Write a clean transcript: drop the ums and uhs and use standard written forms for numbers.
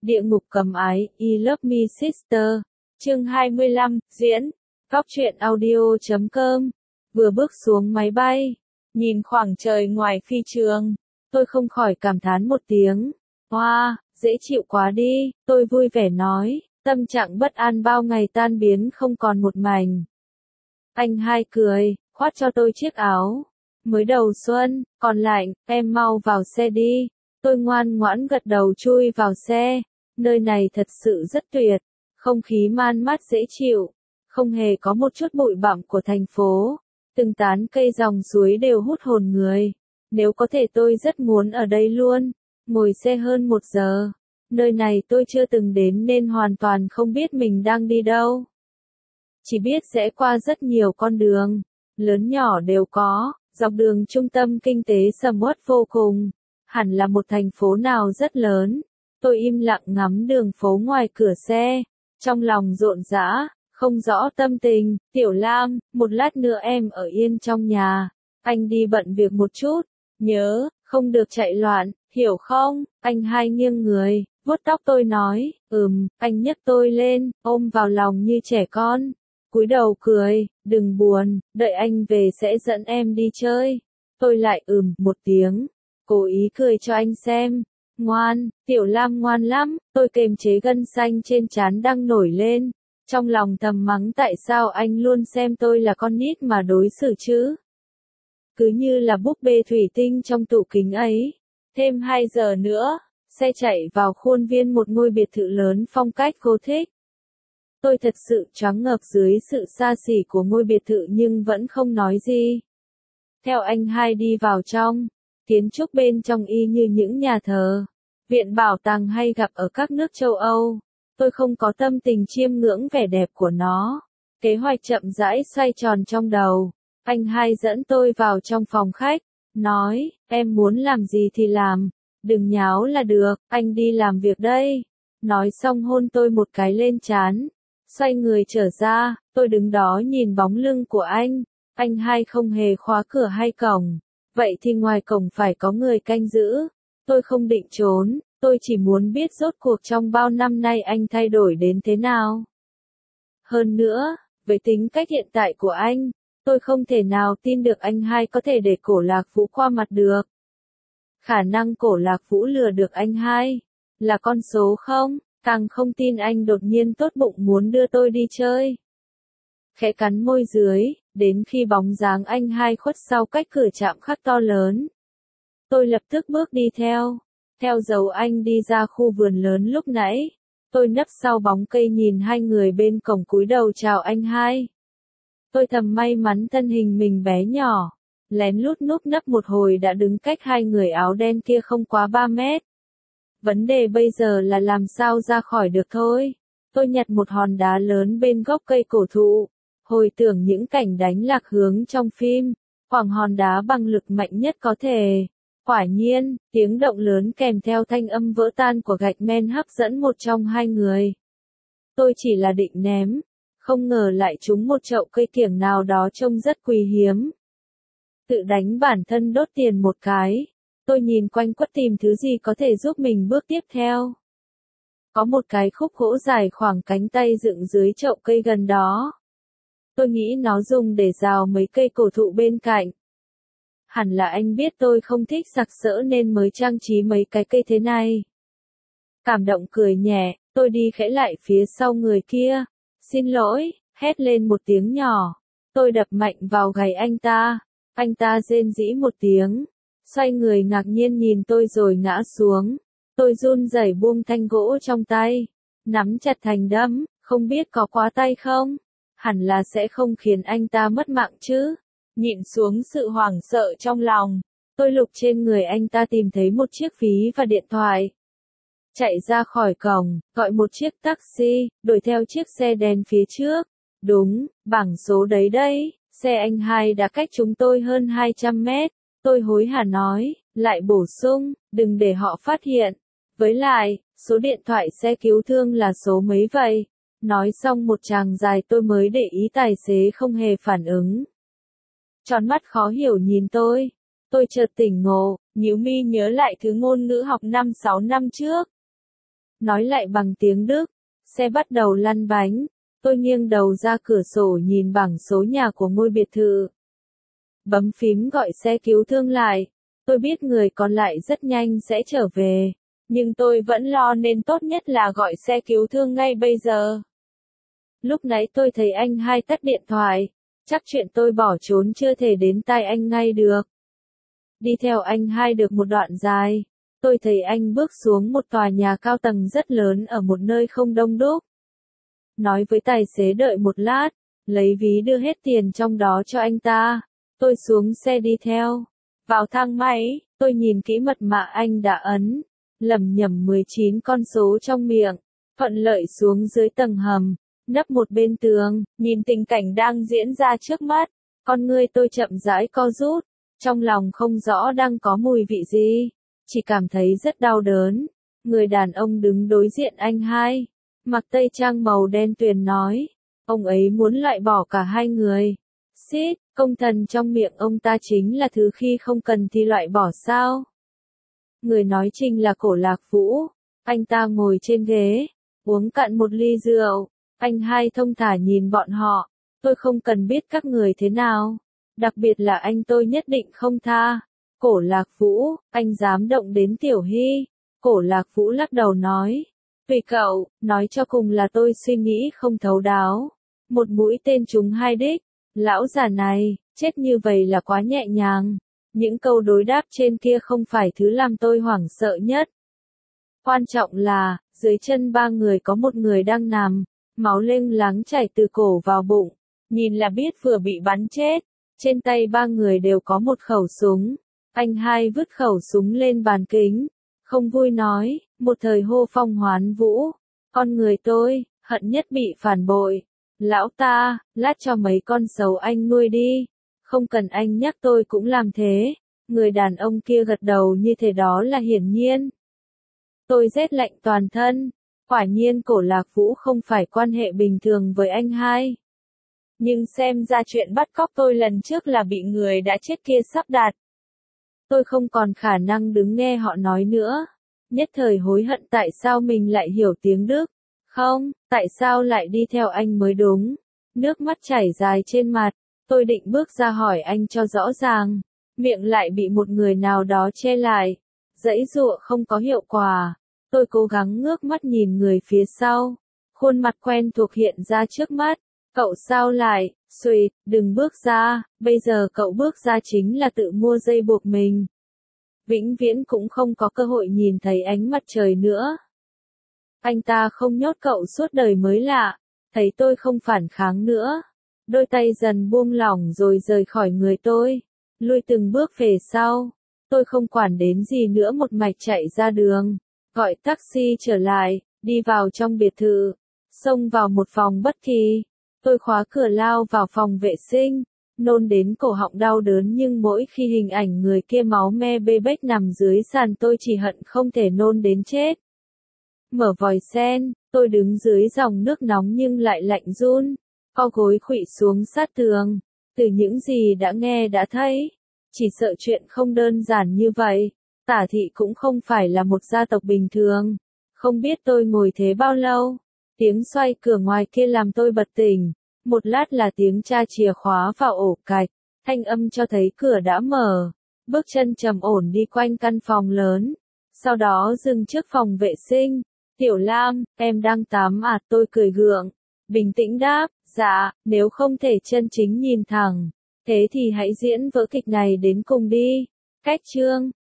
Địa ngục cầm ái, I Love Me Sister. Chương 25, diễn. Góc truyện audio.com. Vừa bước xuống máy bay, nhìn khoảng trời ngoài phi trường, tôi không khỏi cảm thán một tiếng. Wow, dễ chịu quá đi, tôi vui vẻ nói, tâm trạng bất an bao ngày tan biến không còn một mảnh. Anh hai cười, khoác cho tôi chiếc áo. Mới đầu xuân, còn lạnh, em mau vào xe đi. Tôi ngoan ngoãn gật đầu chui vào xe. Nơi này thật sự rất tuyệt, không khí man mát dễ chịu, không hề có một chút bụi bặm của thành phố. Từng tán cây dòng suối đều hút hồn người. Nếu có thể tôi rất muốn ở đây luôn. Ngồi xe hơn 1 giờ. Nơi này tôi chưa từng đến nên hoàn toàn không biết mình đang đi đâu. Chỉ biết sẽ qua rất nhiều con đường, lớn nhỏ đều có, dọc đường trung tâm kinh tế sầm uất vô cùng. Hẳn là một thành phố nào rất lớn. Tôi im lặng ngắm đường phố ngoài cửa xe, trong lòng rộn rã, không rõ tâm tình. Tiểu Lam, một lát nữa em ở yên trong nhà, anh đi bận việc một chút, nhớ, không được chạy loạn, hiểu không? Anh hai nghiêng người, vuốt tóc tôi nói, anh nhấc tôi lên, ôm vào lòng như trẻ con, cúi đầu cười, đừng buồn, đợi anh về sẽ dẫn em đi chơi. Tôi lại một tiếng, cố ý cười cho anh xem. Ngoan, Tiểu Lam ngoan lắm, tôi kiềm chế gân xanh trên trán đang nổi lên. Trong lòng thầm mắng tại sao anh luôn xem tôi là con nít mà đối xử chứ. Cứ như là búp bê thủy tinh trong tủ kính ấy. Thêm 2 giờ nữa, xe chạy vào khuôn viên một ngôi biệt thự lớn phong cách Gothic. Tôi thật sự choáng ngợp dưới sự xa xỉ của ngôi biệt thự nhưng vẫn không nói gì. Theo anh hai đi vào trong, kiến trúc bên trong y như những nhà thờ, viện bảo tàng hay gặp ở các nước châu Âu. Tôi không có tâm tình chiêm ngưỡng vẻ đẹp của nó. Kế hoạch chậm rãi xoay tròn trong đầu. Anh hai dẫn tôi vào trong phòng khách, nói, em muốn làm gì thì làm, đừng nháo là được, anh đi làm việc đây. Nói xong hôn tôi một cái lên trán, xoay người trở ra, tôi đứng đó nhìn bóng lưng của anh. Anh hai không hề khóa cửa hay cổng, vậy thì ngoài cổng phải có người canh giữ. Tôi không định trốn, tôi chỉ muốn biết rốt cuộc trong bao năm nay anh thay đổi đến thế nào. Hơn nữa, với tính cách hiện tại của anh, tôi không thể nào tin được anh hai có thể để Cổ Lạc Vũ qua mặt được. Khả năng Cổ Lạc Vũ lừa được anh hai là con số không, càng không tin anh đột nhiên tốt bụng muốn đưa tôi đi chơi. Khẽ cắn môi dưới, đến khi bóng dáng anh hai khuất sau cách cửa trạm khắc to lớn. Tôi lập tức bước đi theo dấu anh đi ra khu vườn lớn lúc nãy. Tôi nấp sau bóng cây nhìn hai người bên cổng cúi đầu chào anh hai. Tôi thầm may mắn thân hình mình bé nhỏ, lén lút núp nấp một hồi đã đứng cách hai người áo đen kia không quá 3 mét. Vấn đề bây giờ là làm sao ra khỏi được thôi. Tôi nhặt một hòn đá lớn bên gốc cây cổ thụ, hồi tưởng những cảnh đánh lạc hướng trong phim, quẳng hòn đá bằng lực mạnh nhất có thể. Quả nhiên, tiếng động lớn kèm theo thanh âm vỡ tan của gạch men hấp dẫn một trong hai người. Tôi chỉ là định ném, không ngờ lại trúng một chậu cây kiểng nào đó trông rất quý hiếm. Tự đánh bản thân đốt tiền một cái. Tôi nhìn quanh quất tìm thứ gì có thể giúp mình bước tiếp theo. Có một cái khúc gỗ dài khoảng cánh tay dựng dưới chậu cây gần đó. Tôi nghĩ nó dùng để rào mấy cây cổ thụ bên cạnh. Hẳn là anh biết tôi không thích sặc sỡ nên mới trang trí mấy cái cây thế này. Cảm động cười nhẹ, tôi đi khẽ lại phía sau người kia. Xin lỗi, hét lên một tiếng nhỏ. Tôi đập mạnh vào gáy anh ta. Anh ta rên rỉ một tiếng. Xoay người ngạc nhiên nhìn tôi rồi ngã xuống. Tôi run rẩy buông thanh gỗ trong tay. Nắm chặt thành đấm, không biết có quá tay không? Hẳn là sẽ không khiến anh ta mất mạng chứ. Nhịn xuống sự hoảng sợ trong lòng. Tôi lục trên người anh ta tìm thấy một chiếc ví và điện thoại. Chạy ra khỏi cổng, gọi một chiếc taxi, đuổi theo chiếc xe đen phía trước. Đúng, bảng số đấy đấy, xe anh hai đã cách chúng tôi hơn 200 mét. Tôi hối hả nói, lại bổ sung, đừng để họ phát hiện. Với lại, số điện thoại xe cứu thương là số mấy vậy? Nói xong một tràng dài tôi mới để ý tài xế không hề phản ứng. Tròn mắt khó hiểu nhìn tôi. Tôi chợt tỉnh ngộ, nhíu mi nhớ lại thứ ngôn ngữ học 5-6 năm trước. nói lại bằng tiếng Đức. Xe bắt đầu lăn bánh. Tôi nghiêng đầu ra cửa sổ nhìn bảng số nhà của ngôi biệt thự. Bấm phím gọi xe cứu thương lại. Tôi biết người còn lại rất nhanh sẽ trở về. Nhưng tôi vẫn lo nên tốt nhất là gọi xe cứu thương ngay bây giờ. Lúc nãy tôi thấy anh hai tắt điện thoại. Chắc chuyện tôi bỏ trốn chưa thể đến tai anh ngay được. Đi theo anh hai được một đoạn dài. Tôi thấy anh bước xuống một tòa nhà cao tầng rất lớn ở một nơi không đông đúc. Nói với tài xế đợi một lát, lấy ví đưa hết tiền trong đó cho anh ta. Tôi xuống xe đi theo. Vào thang máy, tôi nhìn kỹ mật mã anh đã ấn. Lẩm nhẩm 19 con số trong miệng. Thuận lợi xuống dưới tầng hầm. Nấp một bên tường, nhìn tình cảnh đang diễn ra trước mắt. Con ngươi tôi chậm rãi co rút. Trong lòng không rõ đang có mùi vị gì. Chỉ cảm thấy rất đau đớn. Người đàn ông đứng đối diện anh hai. Mặc tây trang màu đen tuyền nói. Ông ấy muốn loại bỏ cả hai người. Xít, công thần trong miệng ông ta chính là thứ khi không cần thì loại bỏ sao? Người nói chính là Cổ Lạc Vũ. Anh ta ngồi trên ghế, uống cạn một ly rượu. Anh hai thông thả nhìn bọn họ. Tôi không cần biết các người thế nào. Đặc biệt là anh tôi nhất định không tha. Cổ Lạc Vũ, anh dám động đến Tiểu Hy. Cổ Lạc Vũ lắc đầu nói. Tùy cậu, nói cho cùng là tôi suy nghĩ không thấu đáo. Một mũi tên trúng hai đích. Lão già này, chết như vậy là quá nhẹ nhàng. Những câu đối đáp trên kia không phải thứ làm tôi hoảng sợ nhất. Quan trọng là, dưới chân ba người có một người đang nằm. Máu lênh láng chảy từ cổ vào bụng. Nhìn là biết vừa bị bắn chết. Trên tay ba người đều có một khẩu súng. Anh hai vứt khẩu súng lên bàn kính. Không vui nói, một thời hô phong hoán vũ. Con người tôi, hận nhất bị phản bội. Lão ta, lát cho mấy con sấu anh nuôi đi. Không cần anh nhắc tôi cũng làm thế. Người đàn ông kia gật đầu như thế đó là hiển nhiên. Tôi rét lạnh toàn thân. Quả nhiên Cổ Lạc Vũ không phải quan hệ bình thường với anh hai. Nhưng xem ra chuyện bắt cóc tôi lần trước là bị người đã chết kia sắp đặt. Tôi không còn khả năng đứng nghe họ nói nữa. Nhất thời hối hận tại sao mình lại hiểu tiếng Đức. Không, tại sao lại đi theo anh mới đúng. Nước mắt chảy dài trên mặt. Tôi định bước ra hỏi anh cho rõ ràng. Miệng lại bị một người nào đó che lại. Giãy giụa không có hiệu quả. Tôi cố gắng ngước mắt nhìn người phía sau. Khuôn mặt quen thuộc hiện ra trước mắt. Cậu sao lại, Sweet, đừng bước ra, bây giờ cậu bước ra chính là tự mua dây buộc mình. Vĩnh viễn cũng không có cơ hội nhìn thấy ánh mặt trời nữa. Anh ta không nhốt cậu suốt đời mới lạ, thấy tôi không phản kháng nữa. Đôi tay dần buông lỏng rồi rời khỏi người tôi, lui từng bước về sau. Tôi không quản đến gì nữa một mạch chạy ra đường, gọi taxi trở lại, đi vào trong biệt thự, xông vào một phòng bất kỳ. Tôi khóa cửa lao vào phòng vệ sinh, nôn đến cổ họng đau đớn nhưng mỗi khi hình ảnh người kia máu me bê bết nằm dưới sàn tôi chỉ hận không thể nôn đến chết. Mở vòi sen, tôi đứng dưới dòng nước nóng nhưng lại lạnh run, co gối khuỵu xuống sát tường. Từ những gì đã nghe đã thấy, chỉ sợ chuyện không đơn giản như vậy. Tả thị cũng không phải là một gia tộc bình thường. Không biết tôi ngồi thế bao lâu. Tiếng xoay cửa ngoài kia làm tôi bật tỉnh. Một lát là tiếng tra chìa khóa vào ổ cạch. Thanh âm cho thấy cửa đã mở. Bước chân trầm ổn đi quanh căn phòng lớn. Sau đó dừng trước phòng vệ sinh. Tiểu Lam, em đang tắm à? Tôi cười gượng. Bình tĩnh đáp, dạ, nếu không thể chân chính nhìn thẳng. Thế thì hãy diễn vở kịch này đến cùng đi. Cách chương